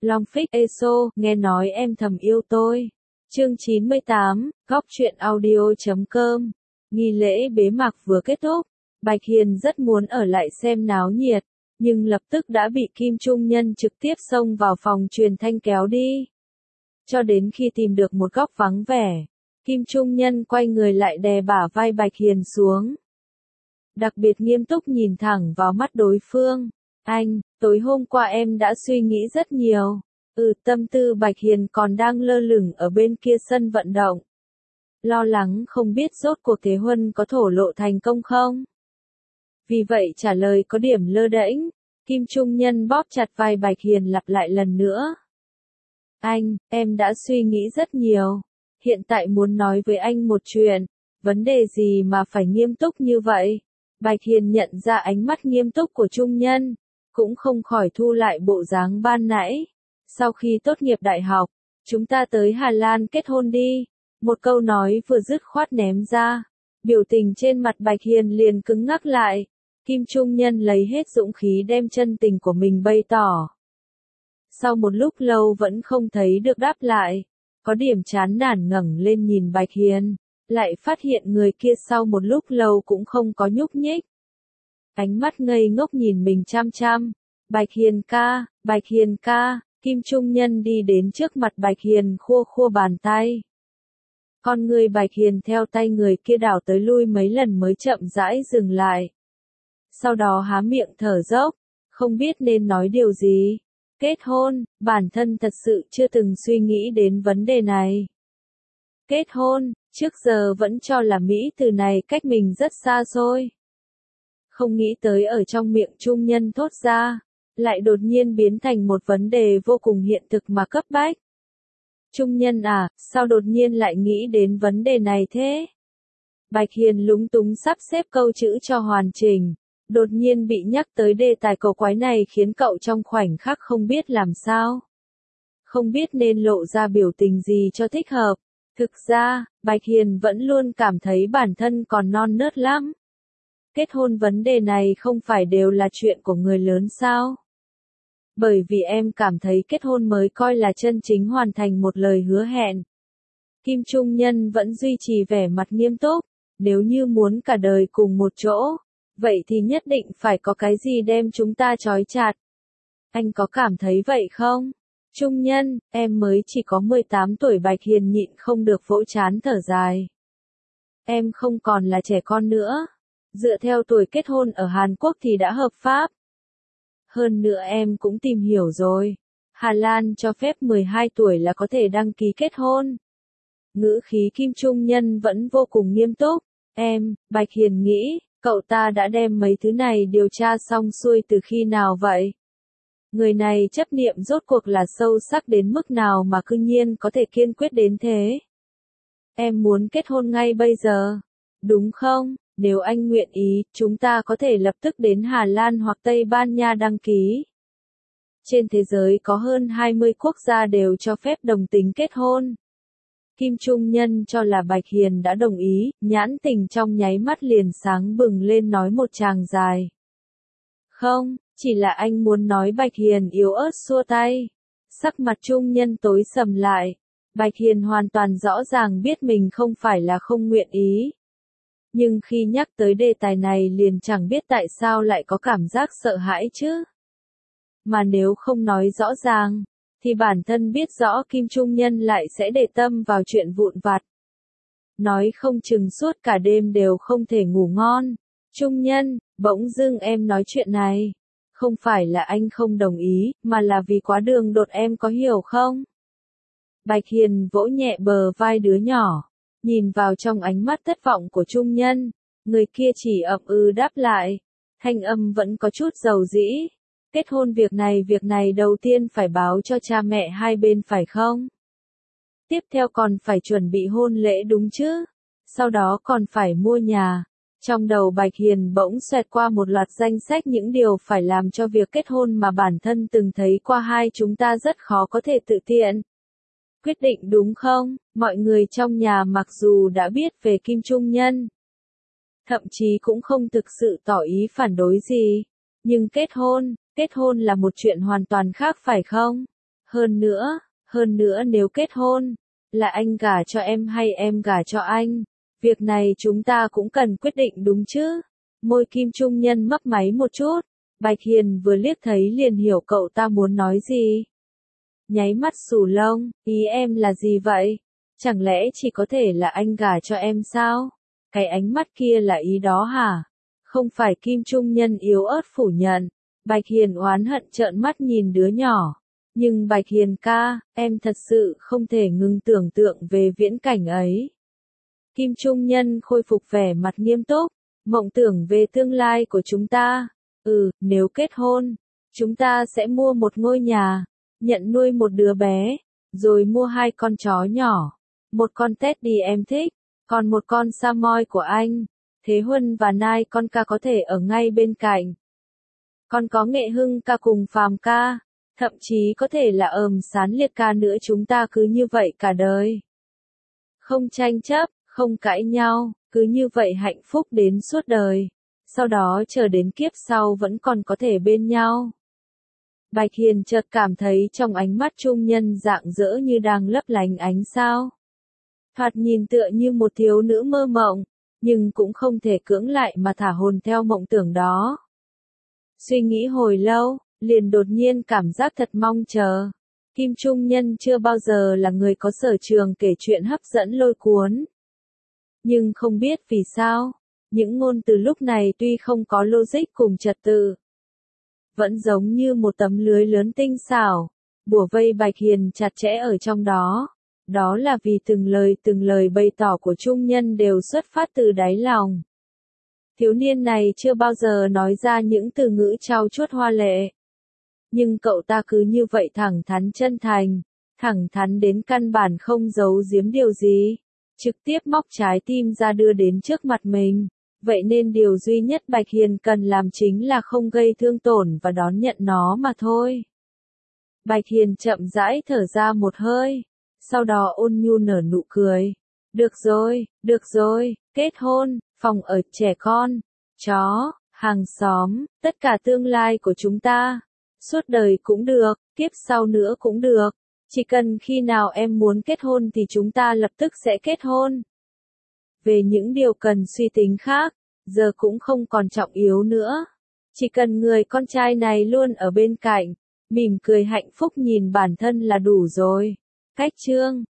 Long Phích ESO, nghe nói em thầm yêu tôi. Chương 98, góc truyện audio.com. Nghi lễ bế mạc vừa kết thúc, Bạch Hiền rất muốn ở lại xem náo nhiệt, nhưng lập tức đã bị Kim Trung Nhân trực tiếp xông vào phòng truyền thanh kéo đi. Cho đến khi tìm được một góc vắng vẻ, Kim Trung Nhân quay người lại đè bả vai Bạch Hiền xuống. Đặc biệt nghiêm túc nhìn thẳng vào mắt đối phương. Anh, tối hôm qua em đã suy nghĩ rất nhiều. Tâm tư Bạch Hiền còn đang lơ lửng ở bên kia sân vận động. Lo lắng không biết rốt cuộc Thế Huân có thổ lộ thành công không? Vì vậy trả lời có điểm lơ đễnh, Kim Trung Nhân bóp chặt vai Bạch Hiền lặp lại lần nữa. Anh, em đã suy nghĩ rất nhiều. Hiện tại muốn nói với anh một chuyện, vấn đề gì mà phải nghiêm túc như vậy? Bạch Hiền nhận ra ánh mắt nghiêm túc của Trung Nhân, cũng không khỏi thu lại bộ dáng ban nãy. Sau khi tốt nghiệp đại học, chúng ta tới Hà Lan kết hôn đi. Một câu nói vừa dứt khoát ném ra. Biểu tình trên mặt Bạch Hiền liền cứng ngắc lại. Kim Trung Nhân lấy hết dũng khí đem chân tình của mình bày tỏ. Sau một lúc lâu vẫn không thấy được đáp lại. Có điểm chán nản ngẩng lên nhìn Bạch Hiền. Lại phát hiện người kia sau một lúc lâu cũng không có nhúc nhích. Ánh mắt ngây ngốc nhìn mình chăm chăm. Bạch Hiền ca, Kim Trung Nhân đi đến trước mặt Bạch Hiền khua khua bàn tay. Con người Bạch Hiền theo tay người kia đảo tới lui mấy lần mới chậm rãi dừng lại. Sau đó há miệng thở dốc, không biết nên nói điều gì. Kết hôn, bản thân thật sự chưa từng suy nghĩ đến vấn đề này. Kết hôn, trước giờ vẫn cho là Mỹ từ này cách mình rất xa xôi. Không nghĩ tới ở trong miệng Trung Nhân thốt ra, lại đột nhiên biến thành một vấn đề vô cùng hiện thực mà cấp bách. Trung Nhân à, sao đột nhiên lại nghĩ đến vấn đề này thế? Bạch Hiền lúng túng sắp xếp câu chữ cho hoàn chỉnh. Đột nhiên bị nhắc tới đề tài cầu quái này khiến cậu trong khoảnh khắc không biết làm sao. Không biết nên lộ ra biểu tình gì cho thích hợp. Thực ra, Bạch Hiền vẫn luôn cảm thấy bản thân còn non nớt lắm. Kết hôn vấn đề này không phải đều là chuyện của người lớn sao? Bởi vì em cảm thấy kết hôn mới coi là chân chính hoàn thành một lời hứa hẹn. Kim Trung Nhân vẫn duy trì vẻ mặt nghiêm túc. Nếu như muốn cả đời cùng một chỗ, vậy thì nhất định phải có cái gì đem chúng ta trói chặt. Anh có cảm thấy vậy không? Trung Nhân, em mới chỉ có 18 tuổi. Bạch Hiền nhịn không được vỗ trán thở dài. Em không còn là trẻ con nữa. Dựa theo tuổi kết hôn ở Hàn Quốc thì đã hợp pháp. Hơn nữa em cũng tìm hiểu rồi. Hà Lan cho phép 12 tuổi là có thể đăng ký kết hôn. Ngữ khí Kim Trung Nhân vẫn vô cùng nghiêm túc. Bạch Hiền nghĩ, cậu ta đã đem mấy thứ này điều tra xong xuôi từ khi nào vậy? Người này chấp niệm rốt cuộc là sâu sắc đến mức nào mà cư nhiên có thể kiên quyết đến thế? Em muốn kết hôn ngay bây giờ, đúng không? Nếu anh nguyện ý, chúng ta có thể lập tức đến Hà Lan hoặc Tây Ban Nha đăng ký. Trên thế giới có hơn 20 quốc gia đều cho phép đồng tính kết hôn. Kim Trung Nhân cho là Bạch Hiền đã đồng ý, nhãn tình trong nháy mắt liền sáng bừng lên nói một tràng dài. Không, chỉ là anh muốn nói. Bạch Hiền yếu ớt xua tay. Sắc mặt Trung Nhân tối sầm lại. Bạch Hiền hoàn toàn rõ ràng biết mình không phải là không nguyện ý. Nhưng khi nhắc tới đề tài này liền chẳng biết tại sao lại có cảm giác sợ hãi chứ. Mà nếu không nói rõ ràng, thì bản thân biết rõ Kim Trung Nhân lại sẽ để tâm vào chuyện vụn vặt. Nói không chừng suốt cả đêm đều không thể ngủ ngon. Trung Nhân, bỗng dưng em nói chuyện này. Không phải là anh không đồng ý, mà là vì quá đường đột, em có hiểu không? Bạch Hiền vỗ nhẹ bờ vai đứa nhỏ. Nhìn vào trong ánh mắt thất vọng của Trung Nhân. Người kia chỉ ậm ừ đáp lại. Thanh âm vẫn có chút dầu dĩ. Kết hôn việc này đầu tiên phải báo cho cha mẹ hai bên phải không? Tiếp theo còn phải chuẩn bị hôn lễ đúng chứ? Sau đó còn phải mua nhà. Trong đầu Bạch Hiền bỗng xoẹt qua một loạt danh sách những điều phải làm cho việc kết hôn mà bản thân từng thấy qua hai chúng ta rất khó có thể tự tiện. Quyết định đúng không? Mọi người trong nhà mặc dù đã biết về Kim Trung Nhân, thậm chí cũng không thực sự tỏ ý phản đối gì. Nhưng kết hôn là một chuyện hoàn toàn khác phải không? Hơn nữa nếu kết hôn, là anh gả cho em hay em gả cho anh, việc này chúng ta cũng cần quyết định đúng chứ. Môi Kim Trung Nhân mấp máy một chút, Bạch Hiền vừa liếc thấy liền hiểu cậu ta muốn nói gì. Nháy mắt xù lông, ý em là gì vậy? Chẳng lẽ chỉ có thể là anh gả cho em sao? Cái ánh mắt kia là ý đó hả? Không phải Kim Trung Nhân yếu ớt phủ nhận. Bạch Hiền oán hận trợn mắt nhìn đứa nhỏ. Nhưng Bạch Hiền ca, em thật sự không thể ngừng tưởng tượng về viễn cảnh ấy. Kim Trung Nhân khôi phục vẻ mặt nghiêm túc. Mộng tưởng về tương lai của chúng ta. Nếu kết hôn, chúng ta sẽ mua một ngôi nhà, nhận nuôi một đứa bé, rồi mua 2 con chó nhỏ. Một con Teddy em thích, còn một con Samoy của anh. Thế Huân và Nai con ca có thể ở ngay bên cạnh. Còn có Nghệ Hưng ca cùng Phàm ca, thậm chí có thể là Sán Liệt ca nữa, chúng ta cứ như vậy cả đời. Không tranh chấp, không cãi nhau, cứ như vậy hạnh phúc đến suốt đời. Sau đó chờ đến kiếp sau vẫn còn có thể bên nhau. Bạch Hiền chợt cảm thấy trong ánh mắt Trung Nhân rạng rỡ như đang lấp lánh ánh sao. Thoạt nhìn tựa như một thiếu nữ mơ mộng, nhưng cũng không thể cưỡng lại mà thả hồn theo mộng tưởng đó. Suy nghĩ hồi lâu, liền đột nhiên cảm giác thật mong chờ. Kim Trung Nhân chưa bao giờ là người có sở trường kể chuyện hấp dẫn lôi cuốn. Nhưng không biết vì sao, những ngôn từ lúc này tuy không có logic cùng trật tự, vẫn giống như một tấm lưới lớn tinh xảo, bủa vây Bạch Hiền chặt chẽ ở trong đó. Đó là vì từng lời bày tỏ của Trung Nhân đều xuất phát từ đáy lòng. Thiếu niên này chưa bao giờ nói ra những từ ngữ trau chuốt hoa lệ. Nhưng cậu ta cứ như vậy thẳng thắn chân thành, thẳng thắn đến căn bản không giấu giếm điều gì, trực tiếp móc trái tim ra đưa đến trước mặt mình. Vậy nên điều duy nhất Bạch Hiền cần làm chính là không gây thương tổn và đón nhận nó mà thôi. Bạch Hiền chậm rãi thở ra một hơi, sau đó ôn nhu nở nụ cười. Được rồi, kết hôn, phòng ở, trẻ con, chó, hàng xóm, tất cả tương lai của chúng ta. Suốt đời cũng được, kiếp sau nữa cũng được. Chỉ cần khi nào em muốn kết hôn thì chúng ta lập tức sẽ kết hôn. Về những điều cần suy tính khác, giờ cũng không còn trọng yếu nữa. Chỉ cần người con trai này luôn ở bên cạnh, mỉm cười hạnh phúc nhìn bản thân là đủ rồi. Cách chương